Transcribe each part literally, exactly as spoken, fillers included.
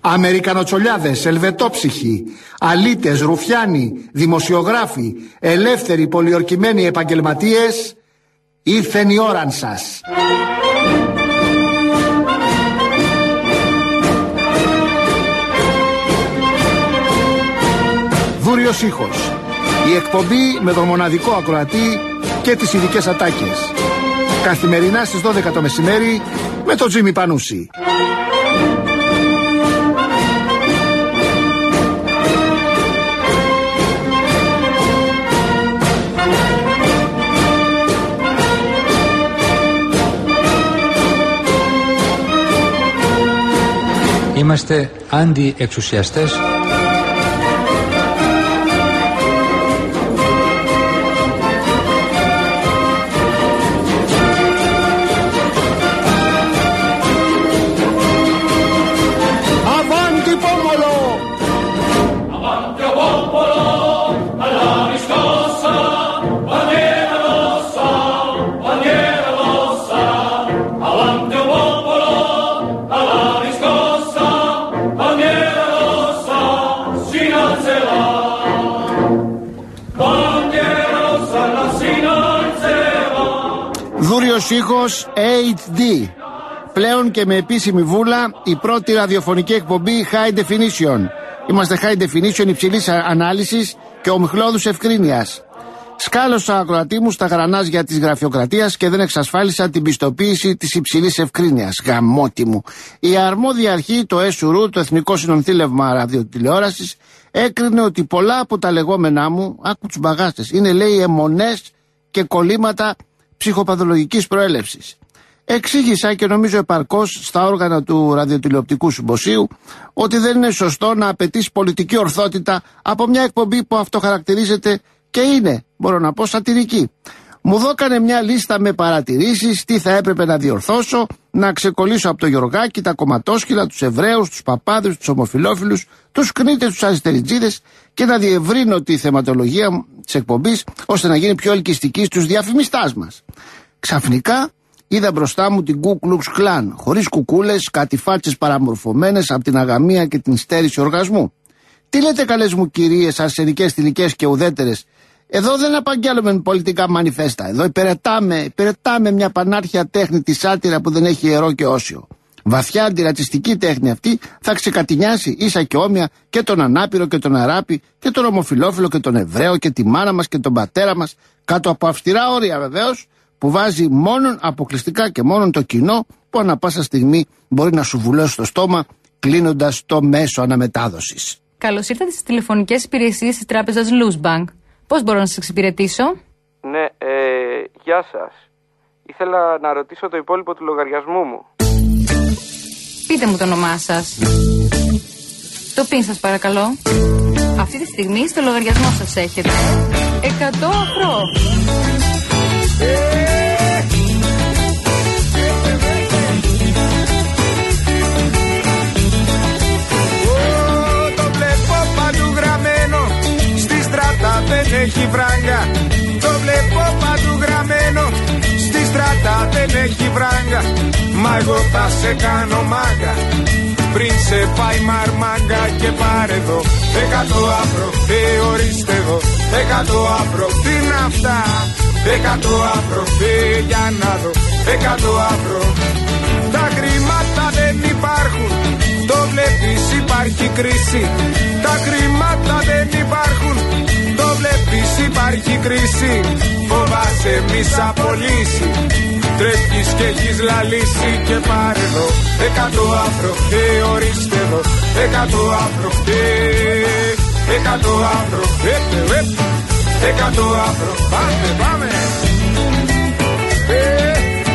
Αμερικανοτσολιάδες, ελβετόψυχοι, αλήτες, ρουφιάνοι, δημοσιογράφοι, ελεύθεροι πολιορκημένοι επαγγελματίες, ήρθεν η ώρα σας. Δούριος ήχος. Η εκπομπή με τον μοναδικό ακροατή και τις ειδικές ατάκες. Καθημερινά στις δώδεκα το μεσημέρι με τον Τζίμι Πανούση. Είμαστε αντιεξουσιαστές. Δούριος ήχος έιτς ντι. Πλέον και με επίσημη βούλα η πρώτη ραδιοφωνική εκπομπή High Definition. Είμαστε High Definition υψηλής ανάλυσης και ομιχλώδους ευκρίνειας. Σκάλωσα ακροατή μου στα γρανάζια της γραφειοκρατίας και δεν εξασφάλισα την πιστοποίηση της υψηλής ευκρίνειας. Γαμώτη μου. Η αρμόδια αρχή, το ΕΣΟΥΡΟΥ, το Εθνικό Συνονθήλευμα Ραδιοτηλεόρασης, έκρινε ότι πολλά από τα λεγόμενά μου, άκου τους μπαγάστες, είναι λέει αιμονές και κολλήματα ψυχοπαθολογικής προέλευσης. Εξήγησα και νομίζω επαρκώς στα όργανα του ραδιοτηλεοπτικού συμποσίου ότι δεν είναι σωστό να απαιτείς πολιτική ορθότητα από μια εκπομπή που αυτοχαρακτηρίζεται και είναι, μπορώ να πω, σατυρική. Μου δώκανε μια λίστα με παρατηρήσεις, τι θα έπρεπε να διορθώσω, να ξεκολλήσω από το Γιωργάκη, τα κομματόσκυλα, τους Εβραίους, τους Παπάδες, τους ομοφυλόφιλους, τους Κνίτες, τους Αριστεριτζίδες και να διευρύνω τη θεματολογία της εκπομπής ώστε να γίνει πιο ελκυστική στους διαφημιστάς μας. Ξαφνικά είδα μπροστά μου την Ku Klux Klan, χωρίς κουκούλες, κάτι φάτσες παραμορφωμένες από την αγαμία και την στέρηση οργασμού. Τι λέτε καλές μου κυρίες, αρσενικές, θηλυκές και ουδέτερες? Εδώ δεν απαγγέλουμε πολιτικά μανιφέστα. Εδώ υπηρετάμε, υπηρετάμε μια πανάρχια τέχνη τη σάτυρα που δεν έχει ιερό και όσιο. Βαθιά αντιρατσιστική τέχνη αυτή θα ξεκατηνιάσει ίσα και όμοια και τον ανάπηρο και τον αράπη και τον ομοφυλόφιλο και τον Εβραίο και τη μάνα μας και τον πατέρα μας, κάτω από αυστηρά όρια βεβαίως, που βάζει μόνον αποκλειστικά και μόνον το κοινό που ανα πάσα στιγμή μπορεί να σου βουλώσει το στόμα κλείνοντας το μέσο αναμετάδοσης. Καλώς ήρθατε στις τηλεφωνικές υπηρεσίες της τράπεζας Luzbank. Πώς μπορώ να σας εξυπηρετήσω? Ναι, ε, γεια σας. Ήθελα να ρωτήσω το υπόλοιπο του λογαριασμού μου. Πείτε μου το όνομά σας. Το πιν σας παρακαλώ. Αυτή τη στιγμή στο λογαριασμό σας έχετε εκατό ευρώ. Το βλέπω παντού γραμμένο, στη στράτα δεν έχει βράγκα. Το βλέπω παντού γραμμένο, στη στράτα δεν έχει βράγκα. Μα εγώ θα σε κάνω μάγκα πριν σε πάει μαρμάγκα. Και πάρε εδώ εκατό ευρώ, ε, ορίστε εδώ εκατό ευρώ. Τι είναι αυτά? Εκατό ευρώ, ε, για να δω εκατό ευρώ. Τα χρήματα δεν υπάρχουν, το βλέπεις υπάρχει κρίση. Τα χρήματα δεν υπάρχουν, το βλέπεις υπάρχει κρίση. Φοβάσαι μη σ' απολύσει, τρέχεις και έχεις λαλήσει. Και πάρε εδώ εκατό ευρώ, ε, ορίστε εδώ εκατό ευρώ, ε, εκατό ευρώ, ε, ε, ε, εκατό ευρώ. Πάμε, πάμε. Ε.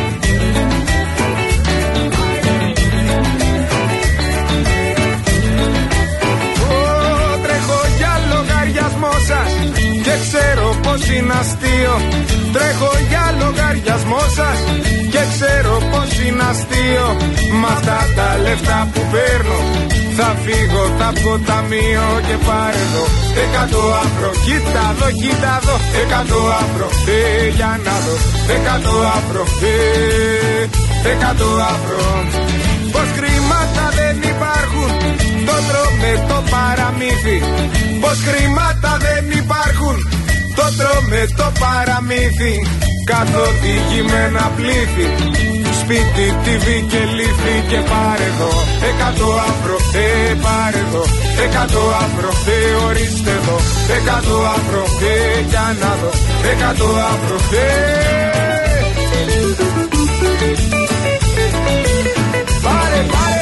Και ξέρω πως είναι αστείο. Τρέχω για λογαριασμό σας και ξέρω πως είναι αστείο. Μ' αυτά τα λεφτά που παίρνω θα φύγω, θα βγω ταμείο. Και πάρε εδώ εκατό ευρώ, κοίτα εδώ, κοίτα εδώ εκατό ευρώ, ε, για να δω εκατό ευρώ, ε, εκατό ευρώ. Πως χρήματα δεν υπάρχουν, με το παραμύθι, καθοδηγημένα πλήθη, σπίτι, τι βι και λύθη. Και πάρε εδώ εκατό αφρό, ε, πάρε εδώ εκατό αφρό, ε, ορίστε εδώ εκατό αφρό, ε, για να δω εκατό αφρό, ε. Πάρε, πάρε.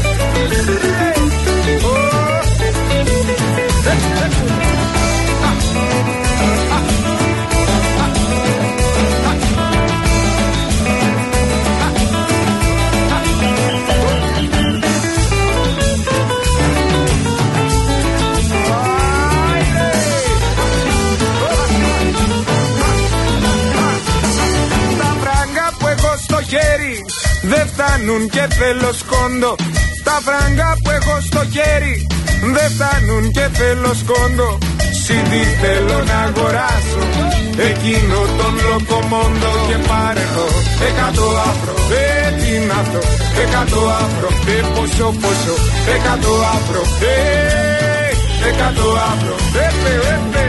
Δεν φτάνουν και θέλω σκόντο. Τα φράγκα που έχω στο χέρι δεν φτάνουν και θέλω σκόντο. Σιδί θέλω να αγοράσω, εκείνο τον λοκομόντο. Και πάρε εδώ εκατό αφρό, ε, τι είναι αυτό, εκατό αφρό, ε, πόσο πόσο, εκατό αφρό, ε, εκατό αφρό, ε, ε, ε, ε.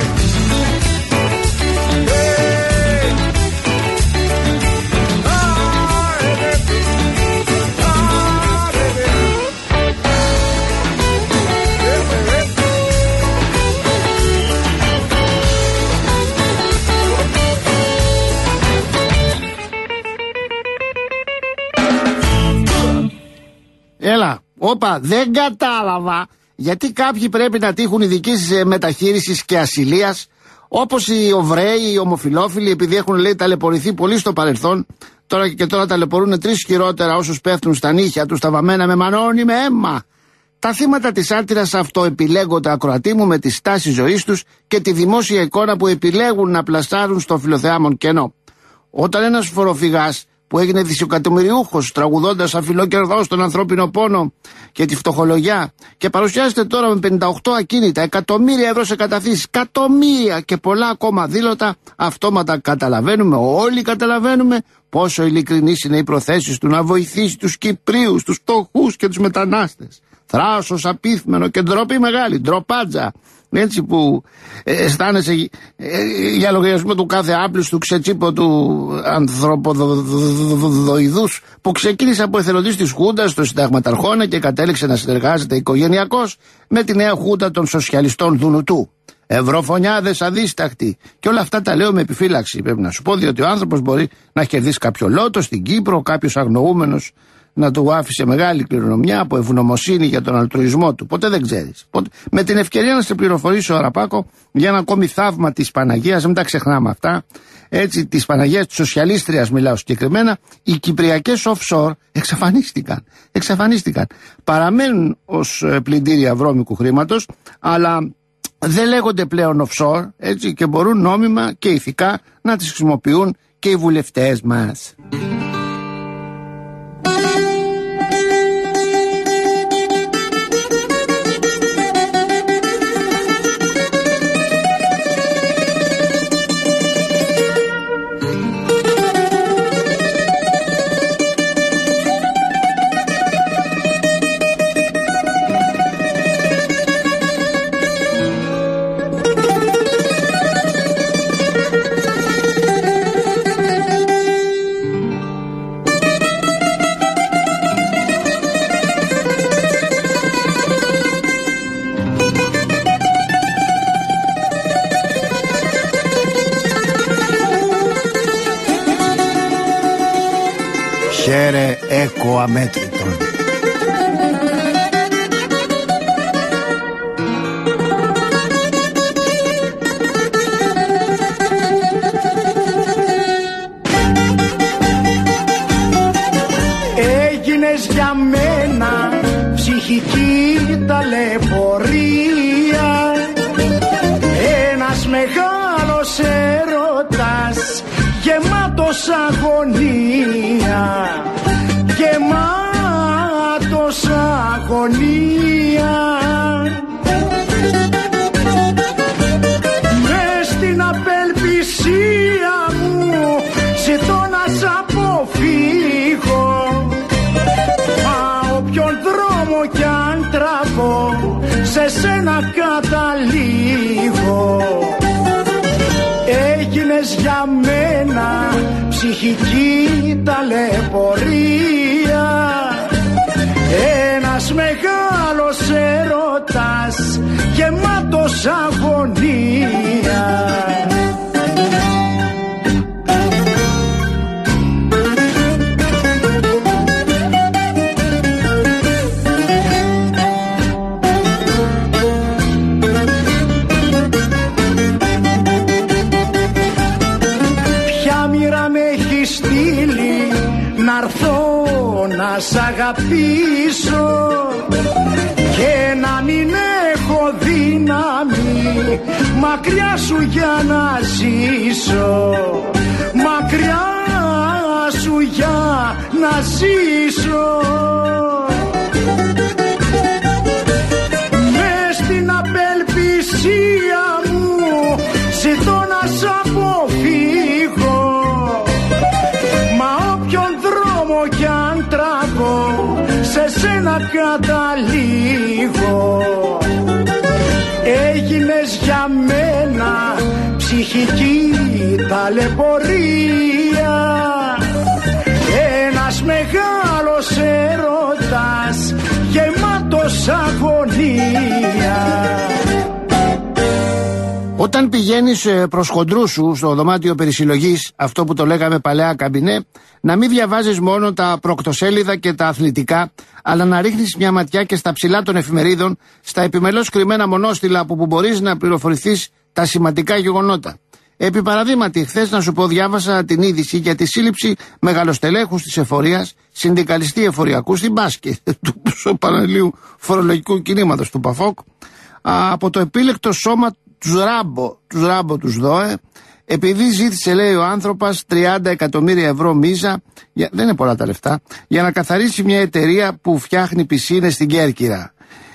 Έλα, όπα, δεν κατάλαβα γιατί κάποιοι πρέπει να τύχουν ειδικής μεταχείρισης και ασυλίας, όπως οι Οβραίοι, οι ομοφυλόφιλοι, επειδή έχουν, λέει, ταλαιπωρηθεί πολύ στο παρελθόν, τώρα και τώρα ταλαιπωρούν τρεις χειρότερα όσους πέφτουν στα νύχια τους, τα βαμμένα με μανώνει με αίμα. Τα θύματα της άτυρας αυτοεπιλέγονται, ακροατή μου, με τη στάση ζωής τους και τη δημόσια εικόνα που επιλέγουν να πλασάρουν στο φιλοθεάμον κενό. Όταν ένας φοροφυγάς που έγινε δισεκατομμυριούχος τραγουδώντας αφιλόκερδος τον ανθρώπινο πόνο και τη φτωχολογιά και παρουσιάζεται τώρα με πενήντα οκτώ ακίνητα, εκατομμύρια ευρώ σε καταθήσεις, εκατομμύρια και πολλά ακόμα δήλωτα, αυτόματα καταλαβαίνουμε, όλοι καταλαβαίνουμε πόσο ειλικρινής είναι οι προθέσεις του να βοηθήσει τους Κυπρίους, τους φτωχούς και τους μετανάστες. Θράσος απίθμενο και ντροπή μεγάλη, ντροπάτζα. Έτσι που ε, αισθάνεσαι ε, για λογαριασμό του κάθε άπλιστου ξετσίπο του ανθρωποδοειδούς που ξεκίνησε από εθελοντής της Χούντας στο Συνταγματαρχώνα και κατέληξε να συνεργάζεται οικογενειακώς με τη νέα Χούντα των σοσιαλιστών Δουνουτού. Ευρωφωνιάδες αδίστακτοι. Και όλα αυτά τα λέω με επιφύλαξη, πρέπει να σου πω, διότι ο άνθρωπος μπορεί να κερδίσει κάποιο λότο στην Κύπρο, κάποιος αγνοούμενος να του άφησε μεγάλη κληρονομιά από ευγνωμοσύνη για τον αλτρουισμό του. Ποτέ δεν ξέρεις. Ποτέ... Με την ευκαιρία να σε πληροφορήσω, Αραπάκο, για ένα ακόμη θαύμα της Παναγίας, μην τα ξεχνάμε αυτά. Έτσι, της Παναγίας της Σοσιαλίστριας μιλάω συγκεκριμένα, οι κυπριακές offshore εξαφανίστηκαν. Εξαφανίστηκαν. Παραμένουν ως πλυντήρια βρώμικου χρήματος, αλλά δεν λέγονται πλέον offshore, έτσι, και μπορούν νόμιμα και ηθικά να τις χρησιμοποιούν και οι βουλευτές μας. Χαίρε έκο αμέτρητον. Έγινες για μένα ψυχική ταλαιπωρία, ένας μεγάλος έρωτας γεμάτος αγωνία, γεμάτος αγωνία. Μες στην απελπισία μου ζητώ να σ' αποφύγω, μα όποιον δρόμο κι αν τραβώ σε σένα καταλήγω. έγινες για μένα ψυχική ταλαιπωρία, ένας μεγάλος έρωτας γεμάτος αγωνία. Να σ' αγαπήσω και να μην έχω δύναμη μακριά σου για να ζήσω, μακριά σου για να ζήσω. Μες στην απελπισία μου ζητώ να σ' αποφύγω, μα όποιον δρόμο κι αν τραβώ σε σένα καταλήγω. Έγινες για μένα ψυχική ταλαιπωρία, ένας μεγάλος έρωτας γεμάτος αγωνία. Όταν πηγαίνεις προς χοντρούς σου στο δωμάτιο περισυλλογής, αυτό που το λέγαμε παλαιά καμπινέ, να μην διαβάζεις μόνο τα προκτοσέλιδα και τα αθλητικά, αλλά να ρίχνεις μια ματιά και στα ψηλά των εφημερίδων, στα επιμελώς κρυμμένα μονόστιλα από που μπορείς να πληροφορηθείς τα σημαντικά γεγονότα. Επί παραδείγματι, χθες να σου πω, διάβασα την είδηση για τη σύλληψη μεγαλοστελέχους της εφορίας, συνδικαλιστή εφοριακού στην Μπάσκη, του Πανελλήνιου Φορολογικού Κινήματος του ΠΑΦΟΚ, από το επίλεκτο σώμα τους Ράμπο, τους Ράμπο τους ΔΟΕ, επειδή ζήτησε, λέει ο άνθρωπος, τριάντα εκατομμύρια ευρώ μίζα, για, δεν είναι πολλά τα λεφτά, για να καθαρίσει μια εταιρεία που φτιάχνει πισίνες στην Κέρκυρα.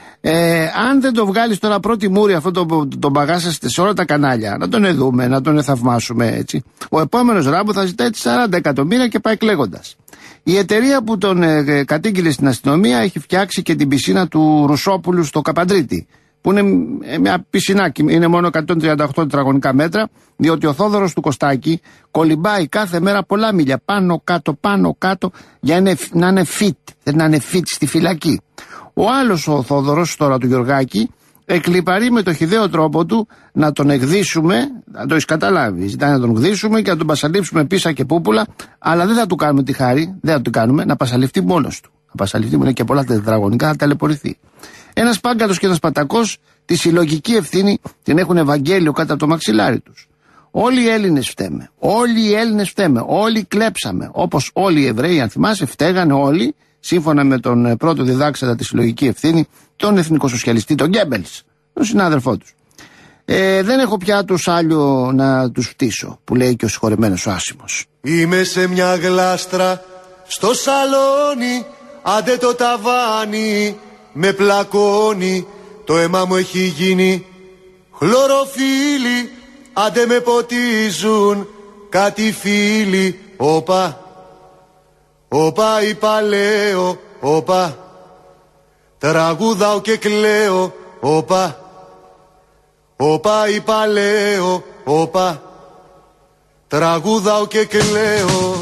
Ε, αν δεν το βγάλεις τώρα πρώτη μούρη αυτό το, το, το μπαγάσαστε σε όλα τα κανάλια, να τον εδούμε, να τον εθαυμάσουμε έτσι, ο επόμενος Ράμπο θα ζητάει σαράντα εκατομμύρια και πάει κλαίγοντας. Η εταιρεία που τον ε, κατήγγειλε στην αστυνομία έχει φτιάξει και την πισίνα του Ρουσόπουλου στο Καπαντρίτη, που είναι μια πισινάκι, είναι μόνο εκατόν τριάντα οκτώ τετραγωνικά μέτρα, διότι ο Θόδωρος του Κωστάκη κολυμπάει κάθε μέρα πολλά μίλια πάνω κάτω, πάνω κάτω, για να είναι fit, δεν να είναι fit στη φυλακή. Ο άλλος ο Θόδωρος, τώρα του Γιωργάκη, εκλιπαρεί με το χυδαίο τρόπο του να τον εκδίσουμε, να το έχεις καταλάβει, ζητάει να τον εκδίσουμε και να τον πασαλείψουμε πίσα και πούπουλα, αλλά δεν θα του κάνουμε τη χάρη, δεν θα του κάνουμε, να πασαλειφτεί μόνος του. Να πασαλειφτεί, είναι και πολλά τετραγωνικά, θα ταλαιπωρηθεί. Ένας πάγκαλος και ένας πατακός τη συλλογική ευθύνη την έχουν Ευαγγέλιο κάτω από το μαξιλάρι τους. Όλοι οι Έλληνες φταίμε. Όλοι οι Έλληνες φταίμε. Όλοι κλέψαμε. Όπως όλοι οι Εβραίοι, αν θυμάσαι, φταίγανε όλοι, σύμφωνα με τον πρώτο διδάξαντα τη συλλογική ευθύνη, τον εθνικοσοσιαλιστή, τον Γκέμπελς, τον συνάδελφό τους. Ε, δεν έχω πια τους άλλο να τους φτύσω, που λέει και ο συγχωρεμένος ο Άσιμος. Είμαι σε μια γλάστρα στο σαλόνι, άντε το ταβάνι με πλακώνει, το αίμα μου έχει γίνει χλωροφύλλι, άντε με ποτίζουν κάτι φίλοι. Όπα, όπα είπα λέω, όπα, τραγουδάω και κλαίω. Όπα, όπα είπα λέω, όπα, τραγουδάω και κλαίω.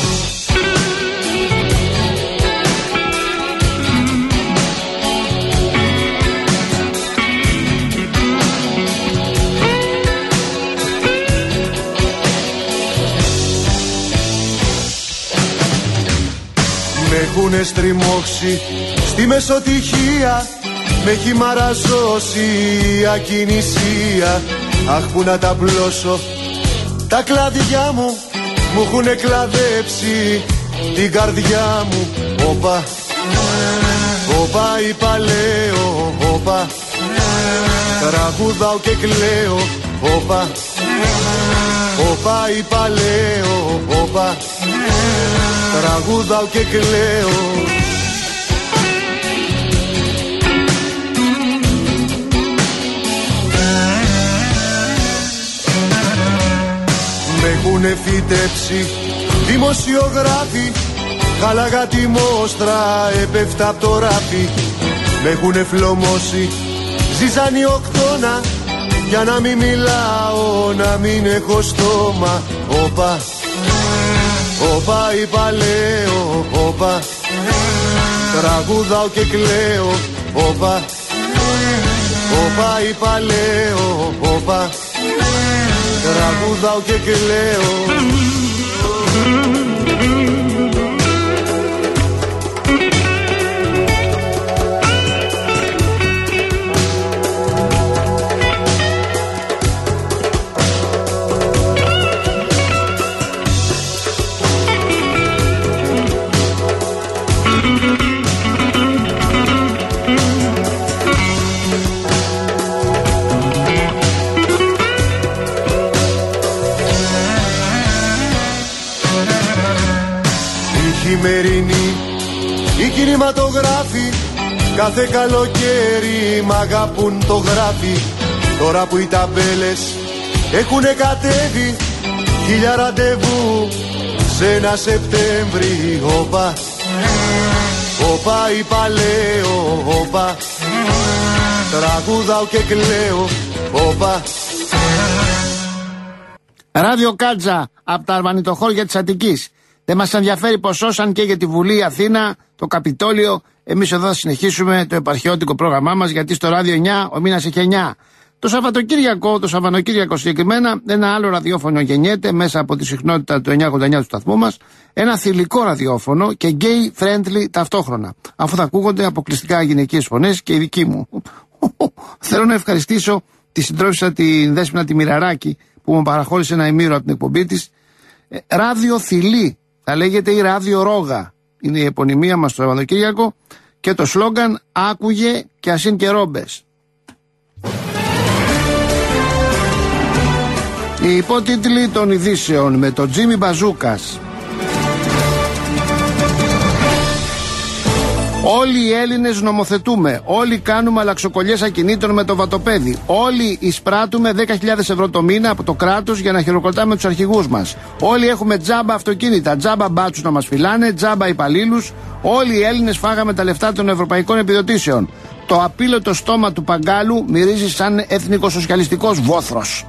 Με έχουνε στριμώξει στη μεσοτυχία, με έχει μαραζώσει η ακινησία. Αχ, που να τα πλώσω τα κλαδιά μου, μου έχουνε κλαδέψει την καρδιά μου. Όπα, όπα είπα λέω, όπα, τραγουδάω και κλαίω. Όπα, όπα είπα λέω, όπα, τραγουδάω και κλαίω. Με έχουνε φυτέψει δημοσιογράφοι, χάλαγα τη μόστρα, έπεφτα απ' το ράφι. Με έχουνε φλωμώσει ζυζανιοκτώνα, για να μην μιλάω, να μην έχω στόμα. Όπα, όπα είπα λέω, όπα, τραγουδάω και κλαίω. Όπα, όπα είπα λέω, όπα, τραγουδάω και κλαίω. Χειμερινή οι κινηματογράφοι κάθε καλοκαίρι μ' αγαπούν το γράφει. Τώρα που οι ταμπέλες έχουνε κατέβει, χίλια ραντεβού σε ένα Σεπτέμβρη. Όπα, όπα είπα λέω, όπα, τραγουδάω και κλαίω. Όπα. Ράδιο Κάτζα από τα αρβανιτοχώρια της Αττικής. Δεν μας ενδιαφέρει πως όσαν και για τη Βουλή, Αθήνα, το Καπιτόλιο, εμείς εδώ θα συνεχίσουμε το επαρχιώτικο πρόγραμμά μας, γιατί στο Ράδιο εννιά ο μήνας έχει εννιά. Το Σαββατοκύριακο, το Σαββατοκύριακο συγκεκριμένα, ένα άλλο ραδιόφωνο γεννιέται μέσα από τη συχνότητα του εννιά ογδόντα εννιά του σταθμού μας, ένα θηλυκό ραδιόφωνο και gay friendly ταυτόχρονα, αφού θα ακούγονται αποκλειστικά γυναικείες φωνές και η δική μου. Θέλω να ευχαριστήσω τη συντρόφισσα την Δέσποινα τη Μοιραράκη που μου παραχώρησε ένα ημίρο από την εκπομπή της. Ράδιο Θηλή θα λέγεται, ή Ράδιο Ρόγα είναι η επωνυμία μας στο Σαββατοκύριακο, και το σλόγγαν άκουγε και ασύν και ρόμπες. Οι υπότιτλοι των ειδήσεων με τον Τζίμι Μπαζούκας. Όλοι οι Έλληνες νομοθετούμε, όλοι κάνουμε αλλαξοκολλιές ακινήτων με το βατοπέδι, όλοι εισπράττουμε δέκα χιλιάδες ευρώ το μήνα από το κράτος για να χειροκροτάμε τους αρχηγούς μας, όλοι έχουμε τζάμπα αυτοκίνητα, τζάμπα μπάτσους να μας φυλάνε, τζάμπα υπαλλήλους, όλοι οι Έλληνες φάγαμε τα λεφτά των ευρωπαϊκών επιδοτήσεων. Το απείλωτο στόμα του Παγκάλου μυρίζει σαν εθνικοσοσιαλιστικός βόθρος.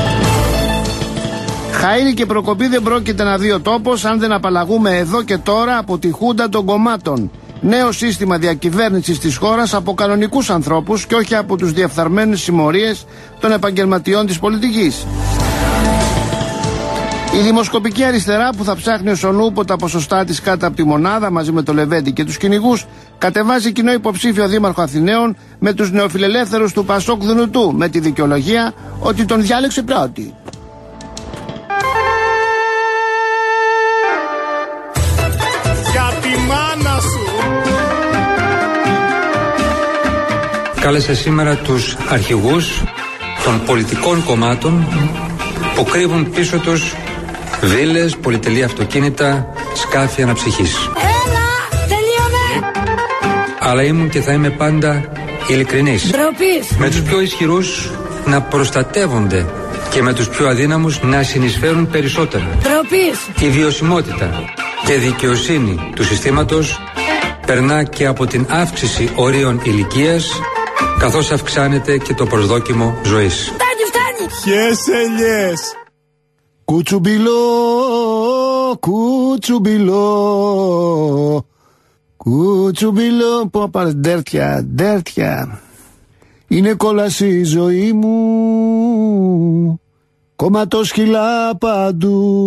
Χαΐρη και προκοπή δεν πρόκειται να δει ο τόπος αν δεν απαλλαγούμε εδώ και τώρα από τη χούντα των κομμάτων. Νέο σύστημα διακυβέρνησης της χώρας από κανονικούς ανθρώπους και όχι από τους διεφθαρμένους συμμορίες των επαγγελματιών της πολιτικής. Η δημοσκοπική αριστερά που θα ψάχνει ως ονούπο τα ποσοστά της κάτω από τη μονάδα μαζί με το Λεβέντη και τους κυνηγούς, κατεβάζει κοινό υποψήφιο δήμαρχο Αθηναίων με τους νεοφιλελεύθερους του Πασόκ Δουνουτού με τη δικαιολογία ότι τον διάλεξε πρώτη. Κάλεσα σήμερα τους αρχηγούς των πολιτικών κομμάτων που κρύβουν πίσω τους βίλες, πολυτελή αυτοκίνητα, σκάφη αναψυχής. Έλα, τελείωνε! Αλλά ήμουν και θα είμαι πάντα ειλικρινής. Ντροπής. Με τους πιο ισχυρούς να προστατεύονται και με τους πιο αδύναμους να συνεισφέρουν περισσότερα. Ντροπής. Η βιωσιμότητα και δικαιοσύνη του συστήματος περνά και από την αύξηση ορίων ηλικίας, καθώς αυξάνεται και το προσδόκιμο ζωής. Φτάνει, φτάνει! Ποιες ελιές! Κουτσουμπιλό, κουτσουμπιλό, κουτσουμπιλό. Πω πάρε ντέρτια, ντέρτια. Είναι κόλαση η ζωή μου, κομματόσκυλα παντού.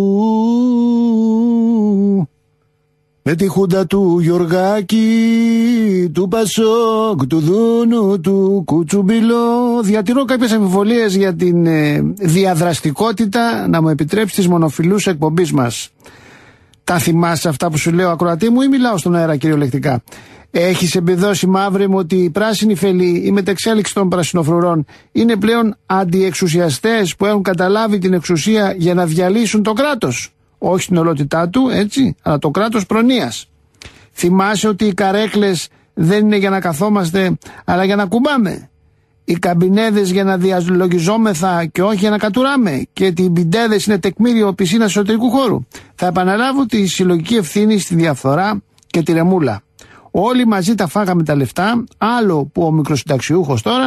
Με τη χούντα του Γιωργάκη, του Πασόκ, του Δούνου, του Κουτσουμπιλό. Διατηρώ κάποιες αμφιβολίες για την ε, διαδραστικότητα, να μου επιτρέψει, της μονοφιλούς εκπομπής μας. Τα θυμάσαι αυτά που σου λέω, ακροατή μου, ή μιλάω στον αέρα κυριολεκτικά? Έχεις εμπεδώσει, μαύρε μου, ότι οι πράσινοι φελοί, η μετεξέλιξη των πρασινοφρουρών, είναι πλέον αντιεξουσιαστές που έχουν καταλάβει την εξουσία για να διαλύσουν το κράτος? Όχι στην ολότητά του, έτσι, αλλά το κράτος προνοίας. Θυμάσαι ότι οι καρέκλες δεν είναι για να καθόμαστε, αλλά για να κουμπάμε. Οι καμπινέδες για να διαλογιζόμεθα και όχι για να κατουράμε. Και οι μπιντέδες είναι τεκμήριο πισίνας εσωτερικού χώρου. Θα επαναλάβω τη συλλογική ευθύνη στη διαφθορά και τη ρεμούλα. Όλοι μαζί τα φάγαμε τα λεφτά, άλλο που ο μικροσυνταξιούχος τώρα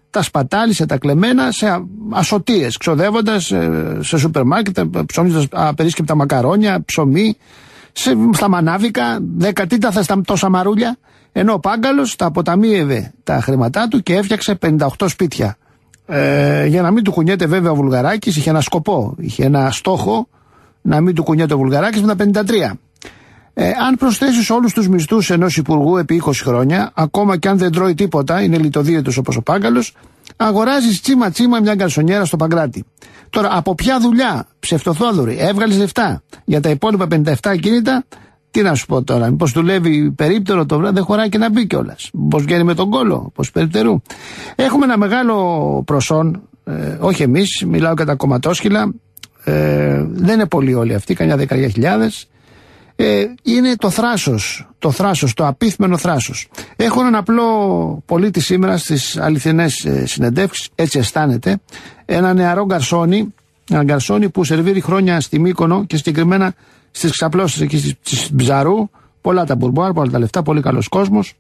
τα σπατάλησε τα κλεμμένα σε ασωτείες, ξοδεύοντας σε σούπερ μάρκετ, ψώνοντας απερίσκεπτα μακαρόνια, ψωμί, σε, στα μανάβικα, δεκατήταθα στα τόσα μαρούλια, ενώ ο Πάγκαλος τα αποταμίευε τα χρήματά του και έφτιαξε πενήντα οκτώ σπίτια. Ε, για να μην του κουνιέται βέβαια ο Βουλγαράκης, είχε ένα σκοπό, είχε ένα στόχο να μην του κουνιέται ο Βουλγαράκης με τα πενήντα τρία. Ε, αν προσθέσεις όλους τους μισθούς ενός υπουργού επί είκοσι χρόνια, ακόμα και αν δεν τρώει τίποτα, είναι λιτοδίαιτος όπως ο Πάγκαλος, αγοράζεις τσίμα τσίμα μια γκαρσονιέρα στο Παγκράτη. Τώρα, από ποια δουλειά, ψευτοθόδωρη, έβγαλες λεφτά για τα υπόλοιπα πενήντα επτά κίνητα, τι να σου πω τώρα, μήπως δουλεύει περίπτερο το βράδυ, δεν χωράει και να μπει κιόλας. Μήπως βγαίνει με τον κόλο, πως περιπτερού. Έχουμε ένα μεγάλο προσόν, ε, όχι εμείς, μιλάω για τα κομματόσχυλα, ε, δεν είναι πολλοί όλοι αυτοί, κανιά δεκαετία χιλιάδες. Ε, είναι το θράσος, το θράσος, το απίθμενο θράσος. Έχω έναν απλό πολίτη σήμερα στις αληθινές ε, συνεντεύξεις, έτσι αισθάνεται, ένα νεαρό γκαρσόνι, ένα γκαρσόνι που σερβίρει χρόνια στη Μύκονο και συγκεκριμένα στις ξαπλώσεις εκεί στις Ψαρού, πολλά τα μπουρμπουάρ, πολλά τα λεφτά, πολύ καλός κόσμος.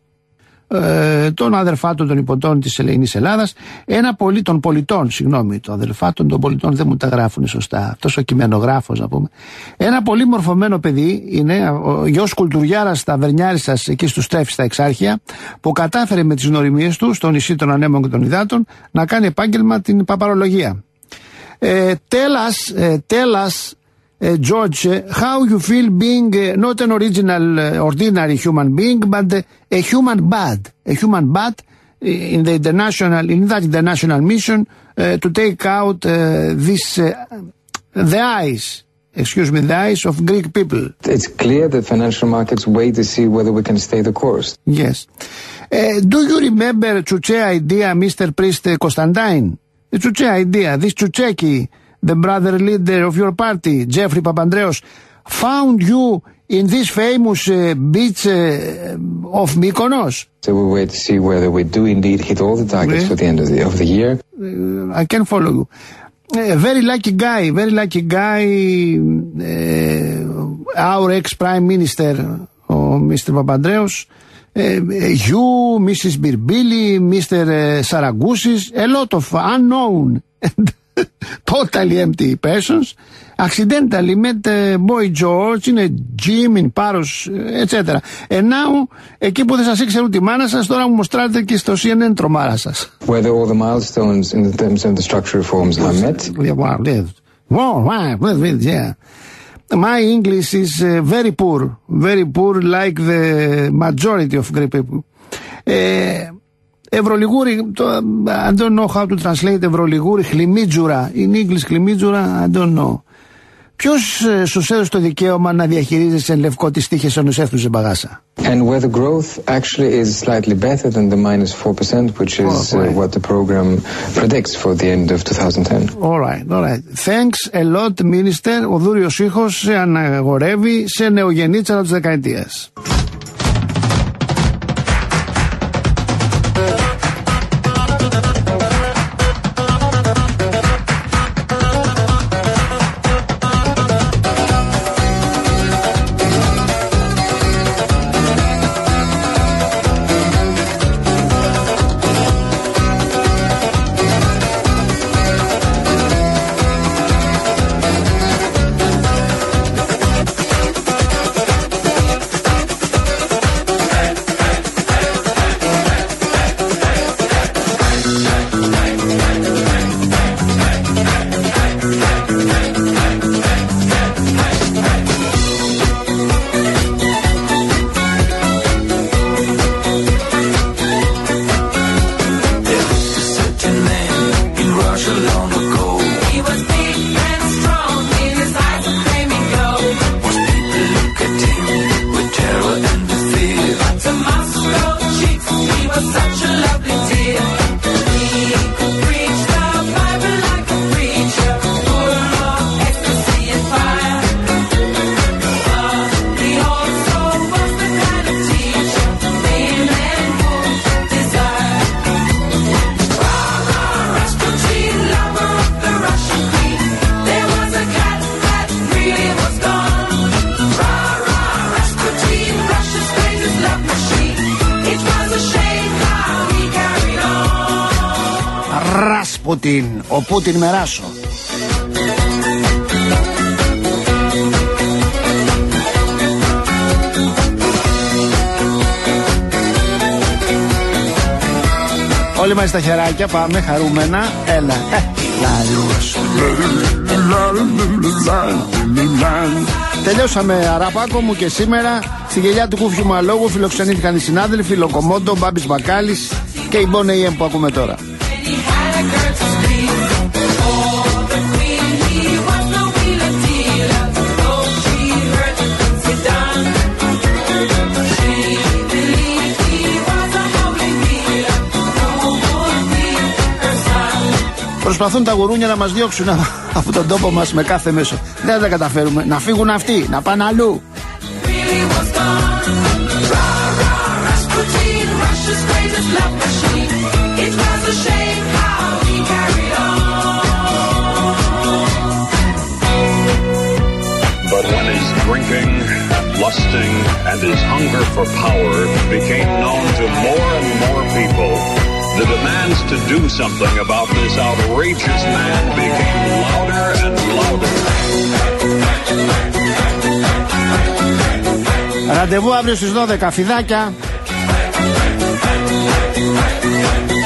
Ε, τον αδερφάτων των υποτών της Ελεηνής Ελλάδας, ένα πολύ των πολιτών, συγγνώμη, το αδερφάτων των πολιτών δεν μου τα γράφουν σωστά, αυτός ο κειμενογράφος να πούμε. Ένα πολύ μορφωμένο παιδί είναι ο γιος Κουλτουριάρας Ταβερνιάρισσας εκεί στους Τρέφης στα Εξάρχεια, που κατάφερε με τις γνωριμίες του στο νησί των Ανέμων και των Υδάτων να κάνει επάγγελμα την παπαρολογία. Ε, tell us, uh, tell us Uh, George, uh, how you feel being uh, not an original, uh, ordinary human being, but uh, a human bad, a human bad in the international, in that international mission uh, to take out uh, this, uh, the eyes, excuse me, the eyes of Greek people. It's clear that financial markets wait to see whether we can stay the course. Yes. Uh, do you remember Chuche idea, Mister Priest Constantine? The Chuche idea, this Chucheki, the brother leader of your party, Jeffrey Papandreou, found you in this famous uh, beach uh, of Mykonos. So we wait to see whether we do indeed hit all the targets yeah. for the end of the, of the year. Uh, I can follow you. A very lucky guy, very lucky guy, uh, our ex-prime minister, oh, Mister Papandreou, uh, you, Missus Birbili, Mister Saragoussis, a lot of unknown totally empty persons accidentally met uh, Boy George in a gym in Paros, et cetera. And now, εκεί που δεν σας ήξερε ούτε η μάνα σας, τώρα μου μοστράτε και στο σι εν εν τρομάρα σας. Whether all the milestones in terms of the structural reforms are met. Yeah. My English is uh, very poor, very poor like the majority of Greek people. Uh, Ευρωλιγούρι, το, I don't know how to translate Ευρωλιγούρι, χλιμίτζουρα, in English χλιμίτζουρα, I don't know. Ποιος ε, σου έδωσε το δικαίωμα να διαχειρίζεσαι εν λευκό τις τύχες ενός έθνους σε μπαγάσα? And where the growth actually is slightly better than the minus four percent, which is oh, right. uh, what the program predicts for the end of twenty ten. All right, all right. Thanks a lot, Minister. Ο Δούριος ήχος σε αναγορεύει σε νεογεννήτσα της δεκαετίας. Ράσπουτιν, ο Πούτιν με ράσο. Όλοι μαζί τα χεράκια, πάμε χαρούμενα. Έλα. Ε. Τελειώσαμε, Αραπάκο μου, και σήμερα στη γελιά του Κούφιου Μαλόγου φιλοξενήθηκαν οι συνάδελφοι Λοκομόντο, Μπάμπης Μπακάλης και η Boney M που ακούμε τώρα. Προσπαθούν τα γουρούνια να μας διώξουν από τον τόπο μας με κάθε μέσο. Δεν θα τα καταφέρουμε. Να φύγουν αυτοί, να πάνε αλλού. But when his drinking and lusting and his hunger for power became known to more and more people, the demands to do something about this outrageous man became louder and louder. Ραντεβού αύριο στις δώδεκα, φιδάκια.